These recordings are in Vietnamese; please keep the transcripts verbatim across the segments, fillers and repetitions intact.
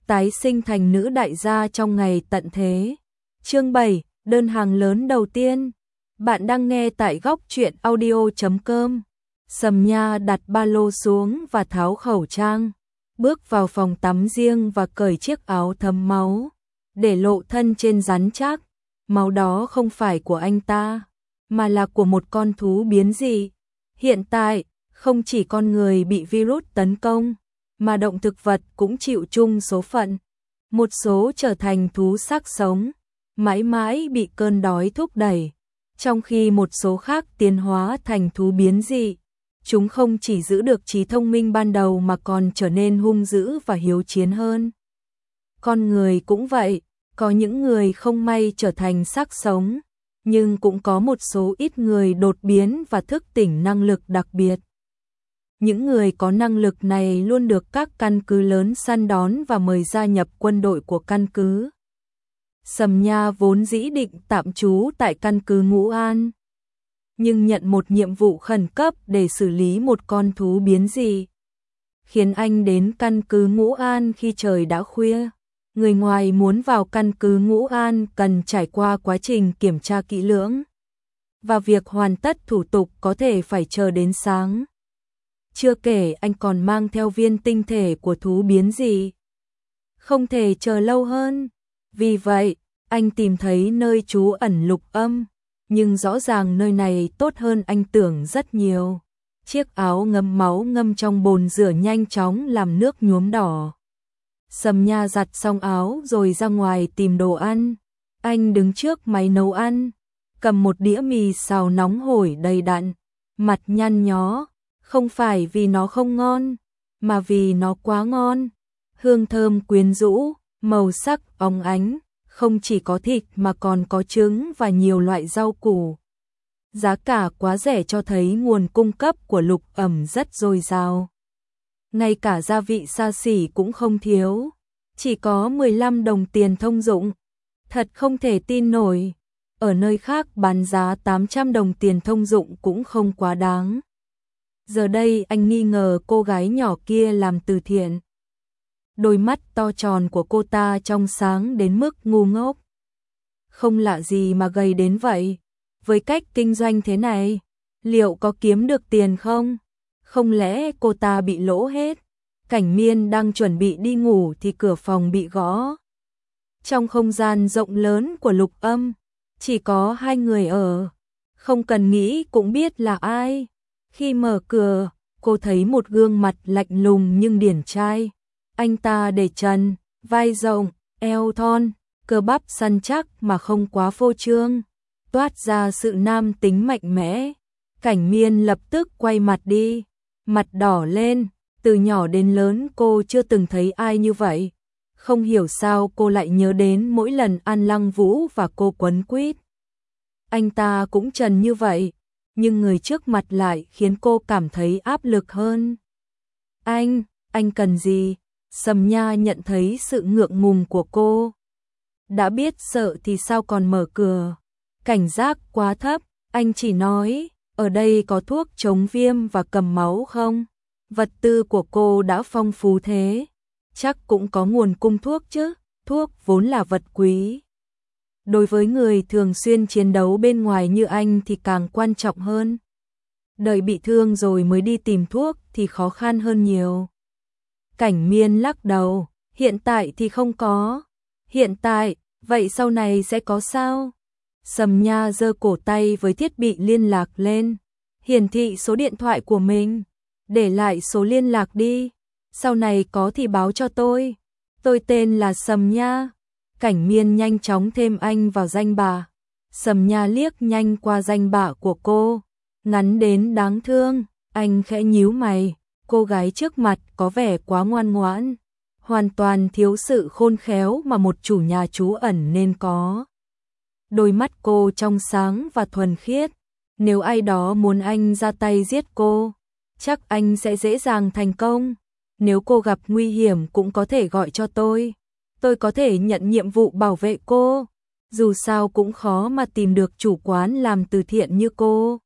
tái sinh thành nữ đại gia trong ngày tận thế. Chương bảy, đơn hàng lớn đầu tiên. Bạn đang nghe tại góc truyện audio chấm com. Sầm Nha đặt ba lô xuống và tháo khẩu trang, bước vào phòng tắm riêng và cởi chiếc áo thấm máu, để lộ thân trên rắn chắc. Máu đó không phải của anh ta, mà là của một con thú biến dị. Hiện tại, không chỉ con người bị virus tấn công, mà động thực vật cũng chịu chung số phận. Một số trở thành thú xác sống, mãi mãi bị cơn đói thúc đẩy, trong khi một số khác tiến hóa thành thú biến dị. Chúng không chỉ giữ được trí thông minh ban đầu mà còn trở nên hung dữ và hiếu chiến hơn. Con người cũng vậy, có những người không may trở thành xác sống, nhưng cũng có một số ít người đột biến và thức tỉnh năng lực đặc biệt. Những người có năng lực này luôn được các căn cứ lớn săn đón và mời gia nhập quân đội của căn cứ. Sầm Nha vốn dĩ định tạm trú tại căn cứ Ngũ An, nhưng nhận một nhiệm vụ khẩn cấp để xử lý một con thú biến dị, khiến anh đến căn cứ Ngũ An khi trời đã khuya. Người ngoài muốn vào căn cứ Ngũ An cần trải qua quá trình kiểm tra kỹ lưỡng, và việc hoàn tất thủ tục có thể phải chờ đến sáng. Chưa kể anh còn mang theo viên tinh thể của thú biến dị, không thể chờ lâu hơn. Vì vậy, anh tìm thấy nơi trú ẩn Lục Âm, nhưng rõ ràng nơi này tốt hơn anh tưởng rất nhiều. Chiếc áo ngâm máu ngâm trong bồn rửa nhanh chóng làm nước nhuốm đỏ. Sầm Nha giặt xong áo rồi ra ngoài tìm đồ ăn. Anh đứng trước máy nấu ăn, cầm một đĩa mì xào nóng hổi đầy đặn, mặt nhăn nhó, không phải vì nó không ngon, mà vì nó quá ngon. Hương thơm quyến rũ, màu sắc óng ánh, không chỉ có thịt mà còn có trứng và nhiều loại rau củ. Giá cả quá rẻ cho thấy nguồn cung cấp của Lục Ẩm rất dồi dào. Ngay cả gia vị xa xỉ cũng không thiếu, chỉ có mười lăm đồng tiền thông dụng. Thật không thể tin nổi, ở nơi khác bán giá tám trăm đồng tiền thông dụng cũng không quá đáng. Giờ đây anh nghi ngờ cô gái nhỏ kia làm từ thiện. Đôi mắt to tròn của cô ta trong sáng đến mức ngu ngốc. Không lạ gì mà gầy đến vậy. Với cách kinh doanh thế này, liệu có kiếm được tiền không? Không lẽ cô ta bị lỗ hết? Cảnh Miên đang chuẩn bị đi ngủ thì cửa phòng bị gõ. Trong không gian rộng lớn của Lục Âm, chỉ có hai người ở. Không cần nghĩ cũng biết là ai. Khi mở cửa, cô thấy một gương mặt lạnh lùng nhưng điển trai. Anh ta để trần, vai rộng, eo thon, cơ bắp săn chắc mà không quá phô trương, toát ra sự nam tính mạnh mẽ. Cảnh Miên lập tức quay mặt đi, mặt đỏ lên. Từ nhỏ đến lớn cô chưa từng thấy ai như vậy. Không hiểu sao cô lại nhớ đến mỗi lần An Lăng Vũ và cô quấn quýt. Anh ta cũng trần như vậy, nhưng người trước mặt lại khiến cô cảm thấy áp lực hơn. Anh, anh cần gì? Sầm Nha nhận thấy sự ngượng ngùng của cô. Đã biết sợ thì sao còn mở cửa. Cảnh giác quá thấp, anh chỉ nói, ở đây có thuốc chống viêm và cầm máu không? Vật tư của cô đã phong phú thế, chắc cũng có nguồn cung thuốc chứ, thuốc vốn là vật quý. Đối với người thường xuyên chiến đấu bên ngoài như anh thì càng quan trọng hơn. Đợi bị thương rồi mới đi tìm thuốc thì khó khăn hơn nhiều. Cảnh Miên lắc đầu, hiện tại thì không có. Hiện tại, vậy sau này sẽ có sao? Sầm Nha giơ cổ tay với thiết bị liên lạc lên, hiển thị số điện thoại của mình. Để lại số liên lạc đi, sau này có thì báo cho tôi. Tôi tên là Sầm Nha. Cảnh Miên nhanh chóng thêm anh vào danh bạ. Sầm Nha liếc nhanh qua danh bạ của cô, ngắn đến đáng thương. Anh khẽ nhíu mày, cô gái trước mặt có vẻ quá ngoan ngoãn, hoàn toàn thiếu sự khôn khéo mà một chủ nhà trú ẩn nên có. Đôi mắt cô trong sáng và thuần khiết. Nếu ai đó muốn anh ra tay giết cô, chắc anh sẽ dễ dàng thành công. Nếu cô gặp nguy hiểm cũng có thể gọi cho tôi. Tôi có thể nhận nhiệm vụ bảo vệ cô. Dù sao cũng khó mà tìm được chủ quán làm từ thiện như cô.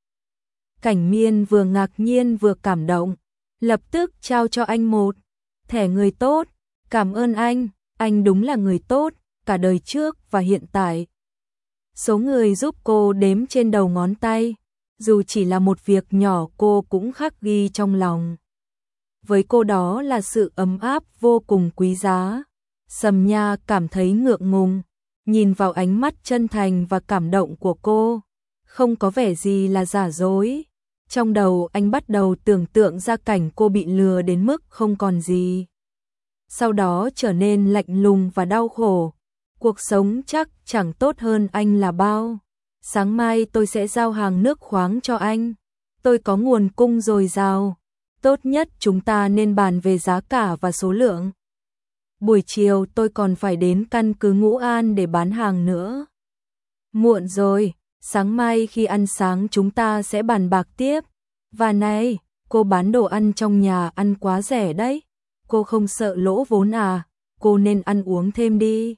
Cảnh Miên vừa ngạc nhiên vừa cảm động, lập tức trao cho anh một thẻ người tốt. Cảm ơn anh. Anh đúng là người tốt, cả đời trước và hiện tại. Số người giúp cô đếm trên đầu ngón tay, dù chỉ là một việc nhỏ cô cũng khắc ghi trong lòng. Với cô đó là sự ấm áp vô cùng quý giá. Sầm Nha cảm thấy ngượng ngùng, nhìn vào ánh mắt chân thành và cảm động của cô, không có vẻ gì là giả dối. Trong đầu anh bắt đầu tưởng tượng ra cảnh cô bị lừa đến mức không còn gì. Sau đó trở nên lạnh lùng và đau khổ. Cuộc sống chắc chẳng tốt hơn anh là bao. Sáng mai tôi sẽ giao hàng nước khoáng cho anh. Tôi có nguồn cung dồi dào. Tốt nhất chúng ta nên bàn về giá cả và số lượng. Buổi chiều tôi còn phải đến căn cứ Ngũ An để bán hàng nữa. Muộn rồi, sáng mai khi ăn sáng chúng ta sẽ bàn bạc tiếp. Và này, cô bán đồ ăn trong nhà ăn quá rẻ đấy. Cô không sợ lỗ vốn à, cô nên ăn uống thêm đi.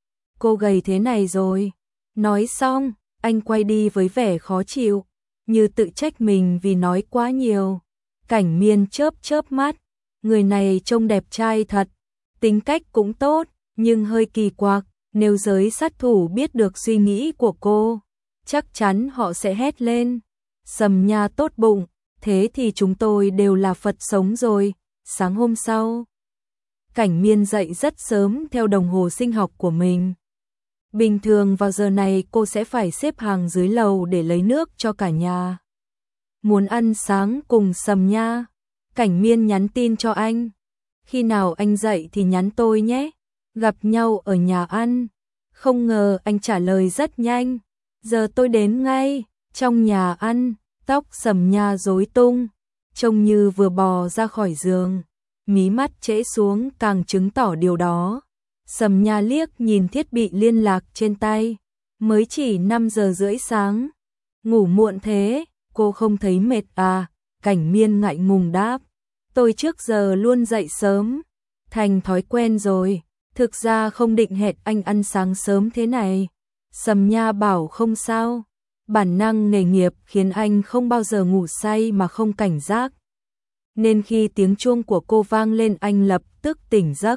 Cô gầy thế này rồi. Nói xong, anh quay đi với vẻ khó chịu, như tự trách mình vì nói quá nhiều. Cảnh Miên chớp chớp mắt, người này trông đẹp trai thật, tính cách cũng tốt, nhưng hơi kỳ quặc. Nếu giới sát thủ biết được suy nghĩ của cô, chắc chắn họ sẽ hét lên. Sầm Nha tốt bụng, thế thì chúng tôi đều là Phật sống rồi. Sáng hôm sau, Cảnh Miên dậy rất sớm theo đồng hồ sinh học của mình. Bình thường vào giờ này cô sẽ phải xếp hàng dưới lầu để lấy nước cho cả nhà. Muốn ăn sáng cùng Sầm Nha, Cảnh Miên nhắn tin cho anh. Khi nào anh dậy thì nhắn tôi nhé, gặp nhau ở nhà ăn. Không ngờ anh trả lời rất nhanh. Giờ tôi đến ngay. Trong nhà ăn, tóc Sầm Nha rối tung, trông như vừa bò ra khỏi giường. Mí mắt trễ xuống càng chứng tỏ điều đó. Sầm Nha liếc nhìn thiết bị liên lạc trên tay. Mới chỉ năm giờ rưỡi sáng. Ngủ muộn thế, cô không thấy mệt à? Cảnh Miên ngại ngùng đáp. Tôi trước giờ luôn dậy sớm, thành thói quen rồi. Thực ra không định hẹn anh ăn sáng sớm thế này. Sầm Nha bảo không sao. Bản năng nghề nghiệp khiến anh không bao giờ ngủ say mà không cảnh giác. Nên khi tiếng chuông của cô vang lên anh lập tức tỉnh giấc.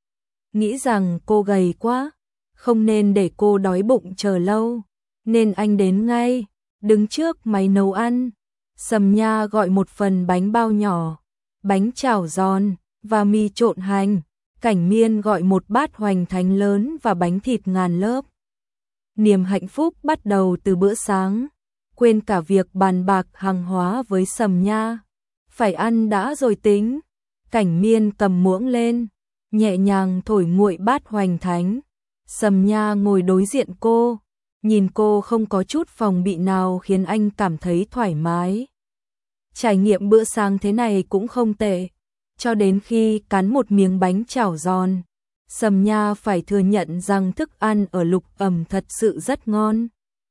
Nghĩ rằng cô gầy quá, không nên để cô đói bụng chờ lâu. Nên anh đến ngay, đứng trước máy nấu ăn. Sầm Nha gọi một phần bánh bao nhỏ, bánh chảo giòn và mì trộn hành. Cảnh Miên gọi một bát hoành thánh lớn và bánh thịt ngàn lớp. Niềm hạnh phúc bắt đầu từ bữa sáng, quên cả việc bàn bạc hàng hóa với Sầm Nha. Phải ăn đã rồi tính. Cảnh Miên cầm muỗng lên, nhẹ nhàng thổi nguội bát hoành thánh. Sầm Nha ngồi đối diện cô, nhìn cô không có chút phòng bị nào khiến anh cảm thấy thoải mái. Trải nghiệm bữa sáng thế này cũng không tệ. Cho đến khi cắn một miếng bánh chảo giòn, Sầm Nha phải thừa nhận rằng thức ăn ở Lục Ẩm thật sự rất ngon.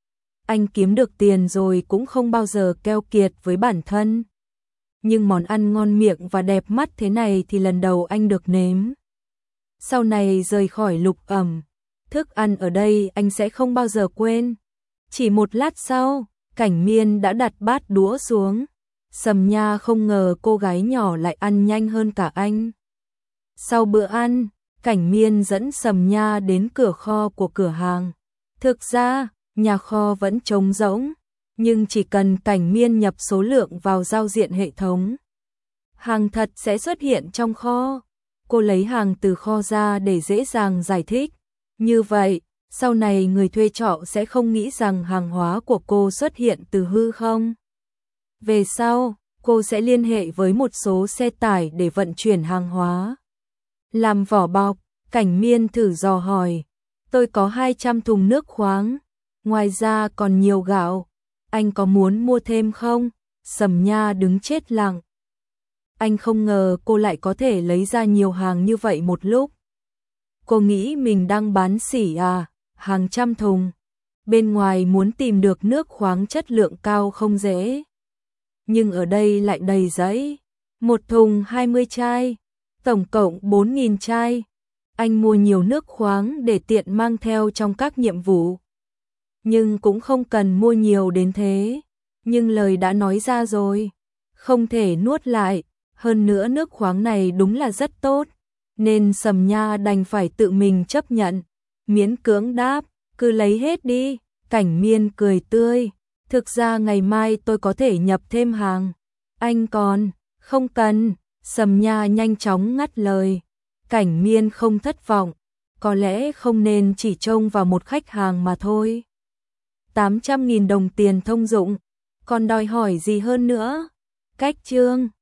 Anh kiếm được tiền rồi cũng không bao giờ keo kiệt với bản thân. Nhưng món ăn ngon miệng và đẹp mắt thế này thì lần đầu anh được nếm. Sau này rời khỏi Lục Ẩm, thức ăn ở đây anh sẽ không bao giờ quên. Chỉ một lát sau, Cảnh Miên đã đặt bát đũa xuống. Sầm Nha không ngờ cô gái nhỏ lại ăn nhanh hơn cả anh. Sau bữa ăn, Cảnh Miên dẫn Sầm Nha đến cửa kho của cửa hàng. Thực ra, nhà kho vẫn trống rỗng, nhưng chỉ cần Cảnh Miên nhập số lượng vào giao diện hệ thống, hàng thật sẽ xuất hiện trong kho. Cô lấy hàng từ kho ra để dễ dàng giải thích. Như vậy, sau này người thuê trọ sẽ không nghĩ rằng hàng hóa của cô xuất hiện từ hư không. Về sau, cô sẽ liên hệ với một số xe tải để vận chuyển hàng hóa. Làm vỏ bọc, Cảnh Miên thử dò hỏi. Tôi có hai trăm thùng nước khoáng, ngoài ra còn nhiều gạo. Anh có muốn mua thêm không? Sầm Nha đứng chết lặng. Anh không ngờ cô lại có thể lấy ra nhiều hàng như vậy một lúc. Cô nghĩ mình đang bán sỉ à? Hàng trăm thùng. Bên ngoài muốn tìm được nước khoáng chất lượng cao không dễ. Nhưng ở đây lại đầy giấy. Một thùng hai mươi chai, tổng cộng bốn nghìn chai. Anh mua nhiều nước khoáng để tiện mang theo trong các nhiệm vụ. Nhưng cũng không cần mua nhiều đến thế. Nhưng lời đã nói ra rồi, không thể nuốt lại. Hơn nữa nước khoáng này đúng là rất tốt. nên Sầm Nha đành phải tự mình chấp nhận, miễn cưỡng đáp, cứ lấy hết đi. Cảnh Miên cười tươi, thực ra ngày mai tôi có thể nhập thêm hàng. Anh còn, không cần, Sầm Nha nhanh chóng ngắt lời. Cảnh Miên không thất vọng, có lẽ không nên chỉ trông vào một khách hàng mà thôi. tám trăm nghìn đồng tiền thông dụng, còn đòi hỏi gì hơn nữa? Cách chương